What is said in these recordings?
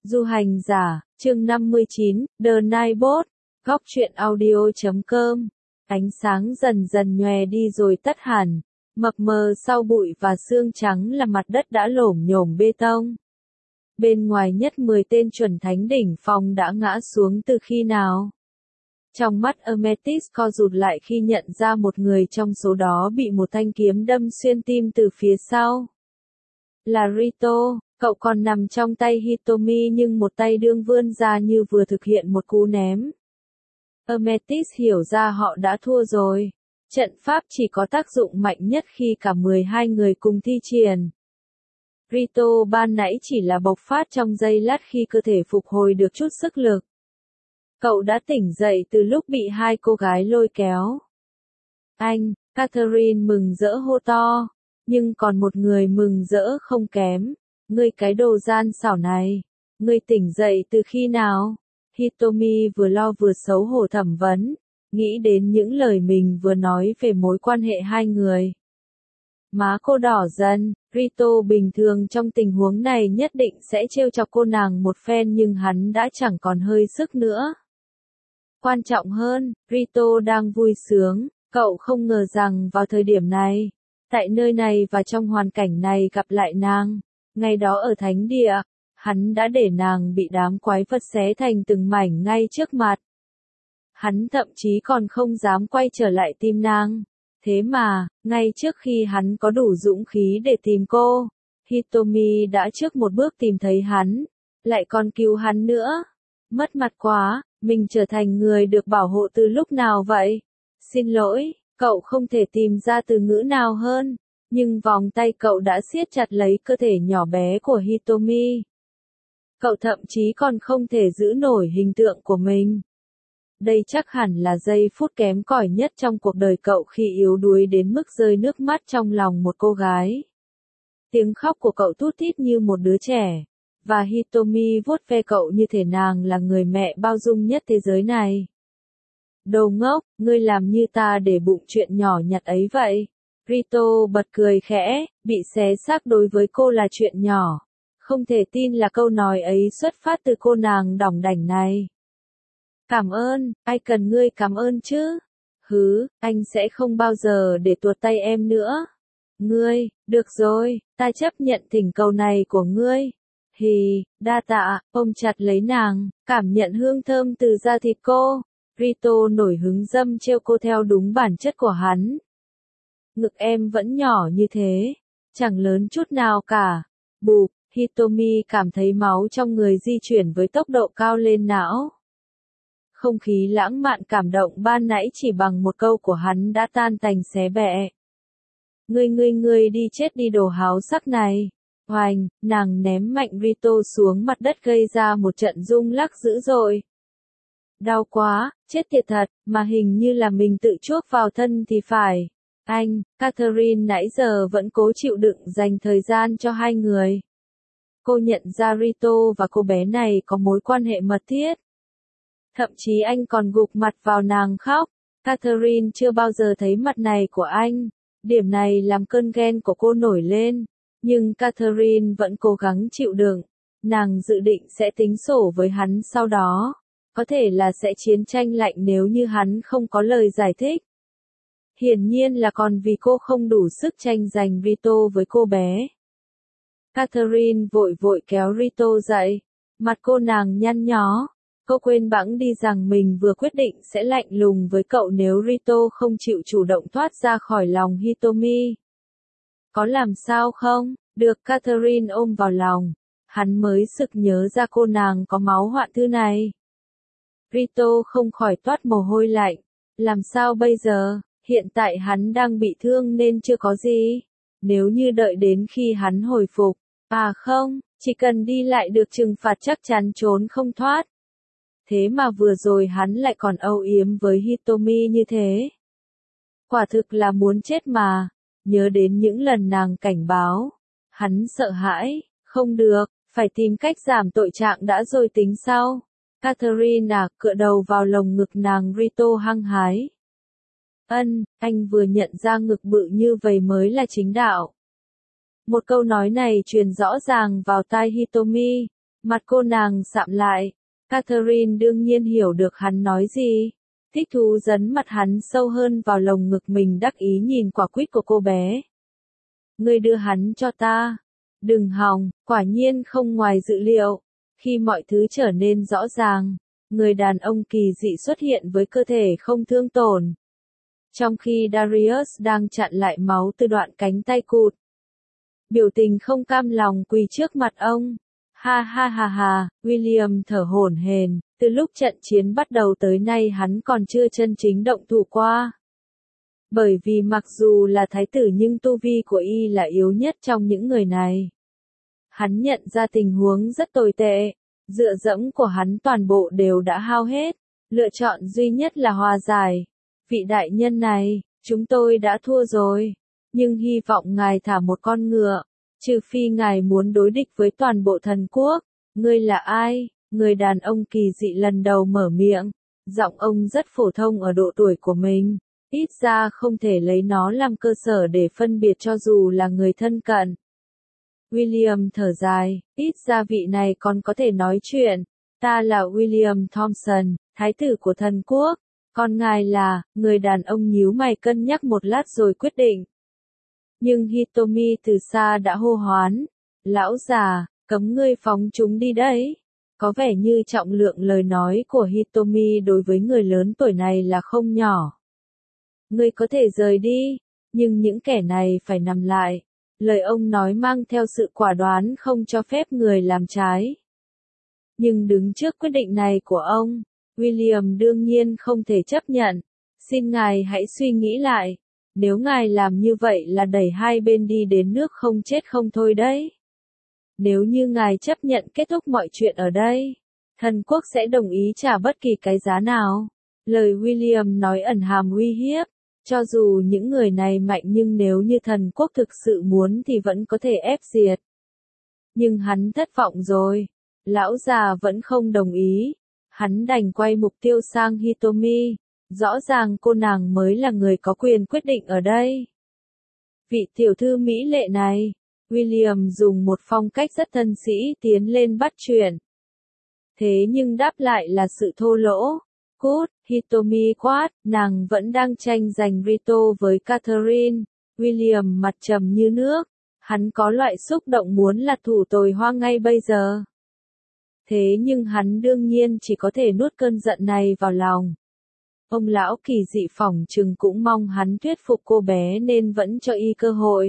Du hành giả, chương 59, The Nightbot, góc truyện audio.com. Ánh sáng dần dần nhòe đi rồi tắt hẳn, mập mờ sau bụi và sương trắng là mặt đất đã lổm nhổm bê tông. Bên ngoài nhất 10 tên chuẩn thánh đỉnh phong đã ngã xuống từ khi nào? Trong mắt Amethyst co rụt lại khi nhận ra một người trong số đó bị một thanh kiếm đâm xuyên tim từ phía sau. Là Rito, cậu còn nằm trong tay Hitomi nhưng một tay đương vươn ra như vừa thực hiện một cú ném. Amethyst hiểu ra họ đã thua rồi. Trận pháp chỉ có tác dụng mạnh nhất khi cả 12 người cùng thi triển. Rito ban nãy chỉ là bộc phát trong giây lát khi cơ thể phục hồi được chút sức lực. Cậu đã tỉnh dậy từ lúc bị hai cô gái lôi kéo. Anh, Catherine mừng rỡ hô to. Nhưng còn một người mừng rỡ không kém. Ngươi cái đồ gian xảo này. Ngươi tỉnh dậy từ khi nào? Hitomi vừa lo vừa xấu hổ thẩm vấn. Nghĩ đến những lời mình vừa nói về mối quan hệ hai người. Má cô đỏ dần. Rito bình thường trong tình huống này nhất định sẽ trêu chọc cô nàng một phen nhưng hắn đã chẳng còn hơi sức nữa. Quan trọng hơn, Rito đang vui sướng, cậu không ngờ rằng vào thời điểm này, tại nơi này và trong hoàn cảnh này gặp lại nàng, ngày đó ở thánh địa, hắn đã để nàng bị đám quái vật xé thành từng mảnh ngay trước mặt. Hắn thậm chí còn không dám quay trở lại tìm nàng. Thế mà, ngay trước khi hắn có đủ dũng khí để tìm cô, Hitomi đã trước một bước tìm thấy hắn, lại còn cứu hắn nữa. Mất mặt quá, mình trở thành người được bảo hộ từ lúc nào vậy? Xin lỗi, cậu không thể tìm ra từ ngữ nào hơn, nhưng vòng tay cậu đã siết chặt lấy cơ thể nhỏ bé của Hitomi. Cậu thậm chí còn không thể giữ nổi hình tượng của mình. Đây chắc hẳn là giây phút kém cỏi nhất trong cuộc đời cậu khi yếu đuối đến mức rơi nước mắt trong lòng một cô gái. Tiếng khóc của cậu thút thít như một đứa trẻ, và Hitomi vuốt ve cậu như thể nàng là người mẹ bao dung nhất thế giới này. Đồ ngốc, ngươi làm như ta để bụng chuyện nhỏ nhặt ấy vậy. Rito bật cười khẽ, bị xé xác đối với cô là chuyện nhỏ. Không thể tin là câu nói ấy xuất phát từ cô nàng đỏng đảnh này. Cảm ơn, ai cần ngươi cảm ơn chứ? Hứ, anh sẽ không bao giờ để tuột tay em nữa. Ngươi, được rồi, ta chấp nhận thỉnh cầu này của ngươi. Hì, đa tạ, ôm chặt lấy nàng, cảm nhận hương thơm từ da thịt cô. Rito nổi hứng dâm trêu cô theo đúng bản chất của hắn. Ngực em vẫn nhỏ như thế, chẳng lớn chút nào cả. Bụp, Hitomi cảm thấy máu trong người di chuyển với tốc độ cao lên não. Không khí lãng mạn cảm động ban nãy chỉ bằng một câu của hắn đã tan tành xé bẹ. Ngươi đi chết đi đồ háo sắc này. Hoành, nàng ném mạnh Rito xuống mặt đất gây ra một trận rung lắc dữ dội. Đau quá, chết tiệt thật, mà hình như là mình tự chuốc vào thân thì phải. Anh, Catherine nãy giờ vẫn cố chịu đựng dành thời gian cho hai người. Cô nhận ra Rito và cô bé này có mối quan hệ mật thiết. Thậm chí anh còn gục mặt vào nàng khóc. Catherine chưa bao giờ thấy mặt này của anh. Điểm này làm cơn ghen của cô nổi lên. Nhưng Catherine vẫn cố gắng chịu đựng. Nàng dự định sẽ tính sổ với hắn sau đó. Có thể là sẽ chiến tranh lạnh nếu như hắn không có lời giải thích. Hiển nhiên là còn vì cô không đủ sức tranh giành Rito với cô bé. Catherine vội vội kéo Rito dậy. Mặt cô nàng nhăn nhó. Cô quên bẵng đi rằng mình vừa quyết định sẽ lạnh lùng với cậu nếu Rito không chịu chủ động thoát ra khỏi lòng Hitomi. Có làm sao không? Được Catherine ôm vào lòng. Hắn mới sực nhớ ra cô nàng có máu hoạn thư này. Rito không khỏi toát mồ hôi lạnh. Làm sao bây giờ? Hiện tại hắn đang bị thương nên chưa có gì. Nếu như đợi đến khi hắn hồi phục. À không, chỉ cần đi lại được trừng phạt chắc chắn trốn không thoát. Thế mà vừa rồi hắn lại còn âu yếm với Hitomi như thế. Quả thực là muốn chết mà. Nhớ đến những lần nàng cảnh báo. Hắn sợ hãi, không được, phải tìm cách giảm tội trạng đã rồi tính sau. Catherine cựa đầu vào lồng ngực nàng Rito hăng hái. Anh vừa nhận ra ngực bự như vậy mới là chính đạo. Một câu nói này truyền rõ ràng vào tai Hitomi. Mặt cô nàng sạm lại. Catherine đương nhiên hiểu được hắn nói gì. Thích thú dấn mặt hắn sâu hơn vào lồng ngực mình, đắc ý nhìn quả quýt của cô bé. Ngươi đưa hắn cho ta. Đừng hòng, quả nhiên không ngoài dự liệu. Khi mọi thứ trở nên rõ ràng, người đàn ông kỳ dị xuất hiện với cơ thể không thương tổn. Trong khi Darius đang chặn lại máu từ đoạn cánh tay cụt. Biểu tình không cam lòng quỳ trước mặt ông. Ha ha ha ha, William thở hổn hển, từ lúc trận chiến bắt đầu tới nay hắn còn chưa chân chính động thủ qua. Bởi vì mặc dù là thái tử nhưng tu vi của y là yếu nhất trong những người này. Hắn nhận ra tình huống rất tồi tệ, dựa dẫm của hắn toàn bộ đều đã hao hết, lựa chọn duy nhất là hòa giải. Vị đại nhân này, chúng tôi đã thua rồi, nhưng hy vọng ngài thả một con ngựa, trừ phi ngài muốn đối địch với toàn bộ thần quốc. Ngươi là ai? Người đàn ông kỳ dị lần đầu mở miệng, giọng ông rất phổ thông ở độ tuổi của mình, ít ra không thể lấy nó làm cơ sở để phân biệt cho dù là người thân cận. William thở dài, ít ra vị này còn có thể nói chuyện. Ta là William Thompson, thái tử của thần quốc. Còn ngài là, người đàn ông nhíu mày cân nhắc một lát rồi quyết định. Nhưng Hitomi từ xa đã hô hoán. Lão già, cấm ngươi phóng chúng đi đấy. Có vẻ như trọng lượng lời nói của Hitomi đối với người lớn tuổi này là không nhỏ. Ngươi có thể rời đi, nhưng những kẻ này phải nằm lại. Lời ông nói mang theo sự quả đoán không cho phép người làm trái. Nhưng đứng trước quyết định này của ông, William đương nhiên không thể chấp nhận. Xin ngài hãy suy nghĩ lại. Nếu ngài làm như vậy là đẩy hai bên đi đến nước không chết không thôi đấy. Nếu như ngài chấp nhận kết thúc mọi chuyện ở đây, thần quốc sẽ đồng ý trả bất kỳ cái giá nào. Lời William nói ẩn hàm uy hiếp. Cho dù những người này mạnh nhưng nếu như thần quốc thực sự muốn thì vẫn có thể ép diệt. Nhưng hắn thất vọng rồi. Lão già vẫn không đồng ý. Hắn đành quay mục tiêu sang Hitomi. Rõ ràng cô nàng mới là người có quyền quyết định ở đây. Vị tiểu thư mỹ lệ này. William dùng một phong cách rất thân sĩ tiến lên bắt chuyện. Thế nhưng đáp lại là sự thô lỗ. Cút, Hitomi quát, nàng vẫn đang tranh giành Rito với Catherine. William mặt trầm như nước. Hắn có loại xúc động muốn là thủ tồi hoa ngay bây giờ. Thế nhưng hắn đương nhiên chỉ có thể nuốt cơn giận này vào lòng. Ông lão kỳ dị phỏng chừng cũng mong hắn thuyết phục cô bé nên vẫn cho y cơ hội.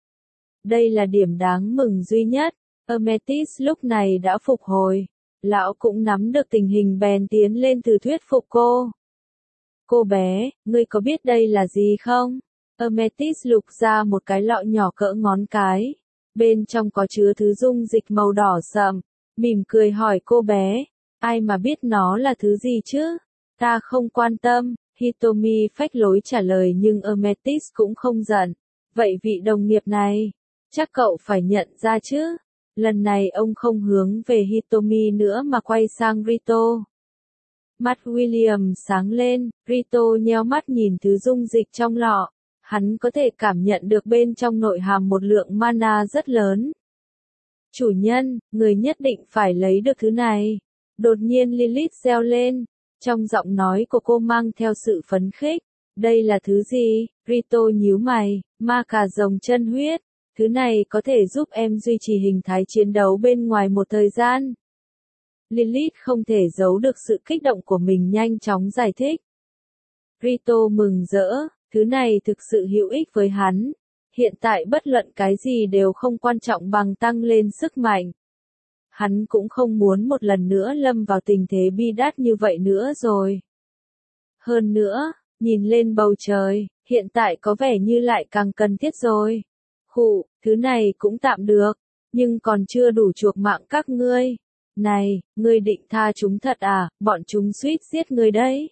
Đây là điểm đáng mừng duy nhất. Amethyst lúc này đã phục hồi. Lão cũng nắm được tình hình bèn tiến lên từ thuyết phục cô. Cô bé, ngươi có biết đây là gì không? Amethyst lục ra một cái lọ nhỏ cỡ ngón cái. Bên trong có chứa thứ dung dịch màu đỏ sậm. Mỉm cười hỏi cô bé. Ai mà biết nó là thứ gì chứ? Ta không quan tâm. Hitomi phách lối trả lời nhưng Amethyst cũng không giận. Vậy vị đồng nghiệp này, chắc cậu phải nhận ra chứ? Lần này ông không hướng về Hitomi nữa mà quay sang Rito. Mắt William sáng lên, Rito nheo mắt nhìn thứ dung dịch trong lọ. Hắn có thể cảm nhận được bên trong nội hàm một lượng mana rất lớn. Chủ nhân, người nhất định phải lấy được thứ này. Đột nhiên Lilith reo lên. Trong giọng nói của cô mang theo sự phấn khích. Đây là thứ gì? Rito nhíu mày, ma cà rồng chân huyết. Thứ này có thể giúp em duy trì hình thái chiến đấu bên ngoài một thời gian. Lilith không thể giấu được sự kích động của mình nhanh chóng giải thích. Rito mừng rỡ, thứ này thực sự hữu ích với hắn. Hiện tại bất luận cái gì đều không quan trọng bằng tăng lên sức mạnh. Hắn cũng không muốn một lần nữa lâm vào tình thế bi đát như vậy nữa rồi. Hơn nữa, nhìn lên bầu trời, hiện tại có vẻ như lại càng cần thiết rồi. Thứ này cũng tạm được, nhưng còn chưa đủ chuộc mạng các ngươi. Này, ngươi định tha chúng thật à, bọn chúng suýt giết ngươi đấy.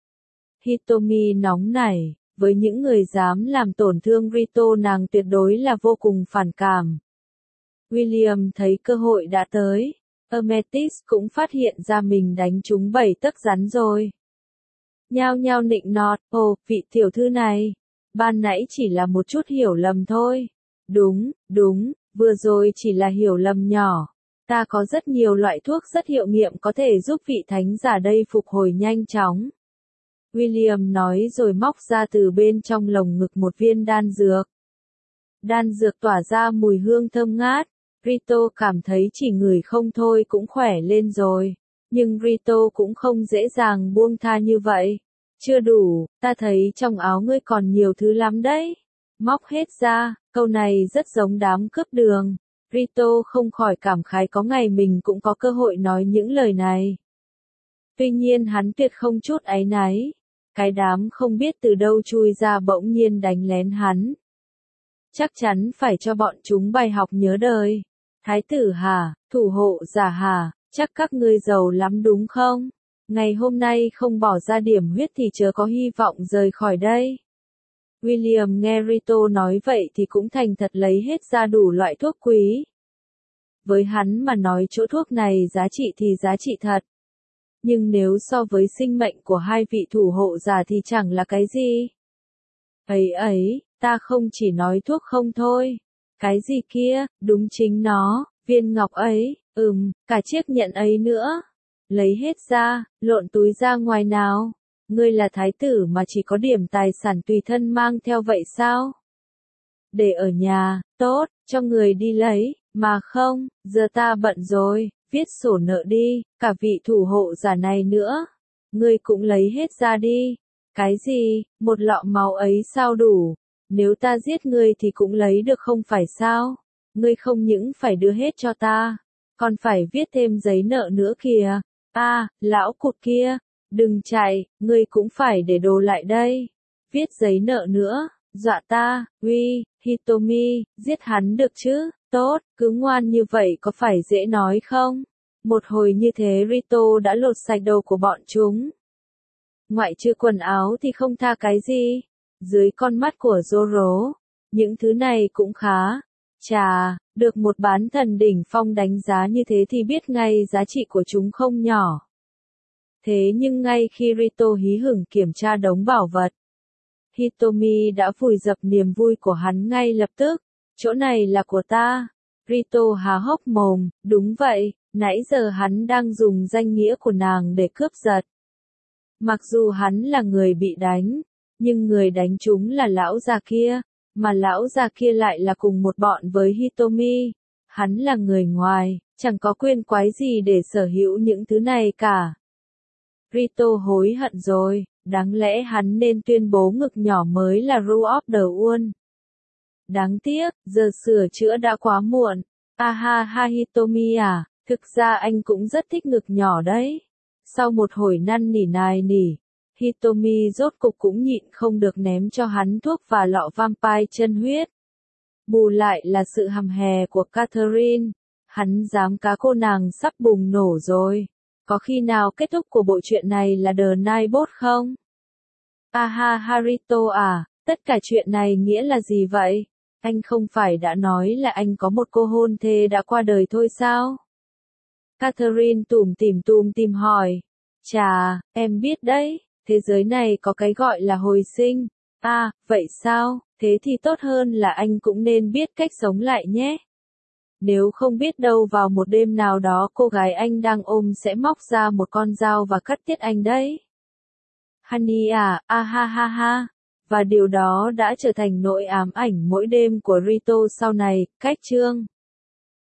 Hitomi nóng nảy, với những người dám làm tổn thương Rito nàng tuyệt đối là vô cùng phản cảm. William thấy cơ hội đã tới, Amethyst cũng phát hiện ra mình đánh trúng 7 tấc rắn rồi. Nhao nhao nịnh nọt, vị tiểu thư này, ban nãy chỉ là một chút hiểu lầm thôi. Đúng, vừa rồi chỉ là hiểu lầm nhỏ. Ta có rất nhiều loại thuốc rất hiệu nghiệm có thể giúp vị thánh giả đây phục hồi nhanh chóng. William nói rồi móc ra từ bên trong lồng ngực một viên đan dược. Đan dược tỏa ra mùi hương thơm ngát. Rito cảm thấy chỉ ngửi không thôi cũng khỏe lên rồi. Nhưng Rito cũng không dễ dàng buông tha như vậy. Chưa đủ, ta thấy trong áo ngươi còn nhiều thứ lắm đấy. Móc hết ra, câu này rất giống đám cướp đường. Rito không khỏi cảm khái có ngày mình cũng có cơ hội nói những lời này. Tuy nhiên hắn tuyệt không chút áy náy. Cái đám không biết từ đâu chui ra bỗng nhiên đánh lén hắn. Chắc chắn phải cho bọn chúng bài học nhớ đời. Thái tử hả, thủ hộ giả hả, chắc các ngươi giàu lắm đúng không? Ngày hôm nay không bỏ ra điểm huyết thì chớ có hy vọng rời khỏi đây. William nghe Rito nói vậy thì cũng thành thật lấy hết ra đủ loại thuốc quý. Với hắn mà nói chỗ thuốc này giá trị thì giá trị thật. Nhưng nếu so với sinh mệnh của hai vị thủ hộ giả thì chẳng là cái gì. Ấy, ta không chỉ nói thuốc không thôi. Cái gì kia, đúng chính nó, viên ngọc ấy, cả chiếc nhẫn ấy nữa. Lấy hết ra, lộn túi ra ngoài nào. Ngươi là thái tử mà chỉ có điểm tài sản tùy thân mang theo vậy sao? Để ở nhà, tốt, cho người đi lấy, mà không, giờ ta bận rồi, viết sổ nợ đi, cả vị thủ hộ giả này nữa. Ngươi cũng lấy hết ra đi. Cái gì, một lọ máu ấy sao đủ? Nếu ta giết ngươi thì cũng lấy được không phải sao? Ngươi không những phải đưa hết cho ta, còn phải viết thêm giấy nợ nữa kìa. Lão cụt kia, đừng chạy, ngươi cũng phải để đồ lại đây. Viết giấy nợ nữa, dọa ta, Hitomi, giết hắn được chứ, tốt, cứ ngoan như vậy có phải dễ nói không? Một hồi như thế Rito đã lột sạch đầu của bọn chúng. Ngoại trừ quần áo thì không tha cái gì. Dưới con mắt của Zoro, những thứ này cũng khá. Chà, được một bán thần đỉnh phong đánh giá như thế thì biết ngay giá trị của chúng không nhỏ. Thế nhưng ngay khi Rito hí hửng kiểm tra đống bảo vật, Hitomi đã vùi dập niềm vui của hắn ngay lập tức. Chỗ này là của ta. Rito há hốc mồm, đúng vậy, nãy giờ hắn đang dùng danh nghĩa của nàng để cướp giật. Mặc dù hắn là người bị đánh, nhưng người đánh chúng là lão già kia, mà lão già kia lại là cùng một bọn với Hitomi. Hắn là người ngoài, chẳng có quyền quái gì để sở hữu những thứ này cả. Rito hối hận rồi, đáng lẽ hắn nên tuyên bố ngực nhỏ mới là Rule of the World. Đáng tiếc, giờ sửa chữa đã quá muộn. Hitomi à, thực ra anh cũng rất thích ngực nhỏ đấy. Sau một hồi năn nỉ nài nỉ, Hitomi rốt cục cũng nhịn không được ném cho hắn thuốc và lọ vampire chân huyết. Bù lại là sự hầm hè của Catherine. Hắn dám cá cô nàng sắp bùng nổ rồi. Có khi nào kết thúc của bộ truyện này là The Nightbot không? Harito à, tất cả chuyện này nghĩa là gì vậy? Anh không phải đã nói là anh có một cô hôn thê đã qua đời thôi sao? Catherine tủm tỉm hỏi. Chà, em biết đấy, thế giới này có cái gọi là hồi sinh. Vậy sao? Thế thì tốt hơn là anh cũng nên biết cách sống lại nhé. Nếu không biết đâu vào một đêm nào đó cô gái anh đang ôm sẽ móc ra một con dao và cắt tiết anh đấy. Honey à, và điều đó đã trở thành nỗi ám ảnh mỗi đêm của Rito sau này. Cách chương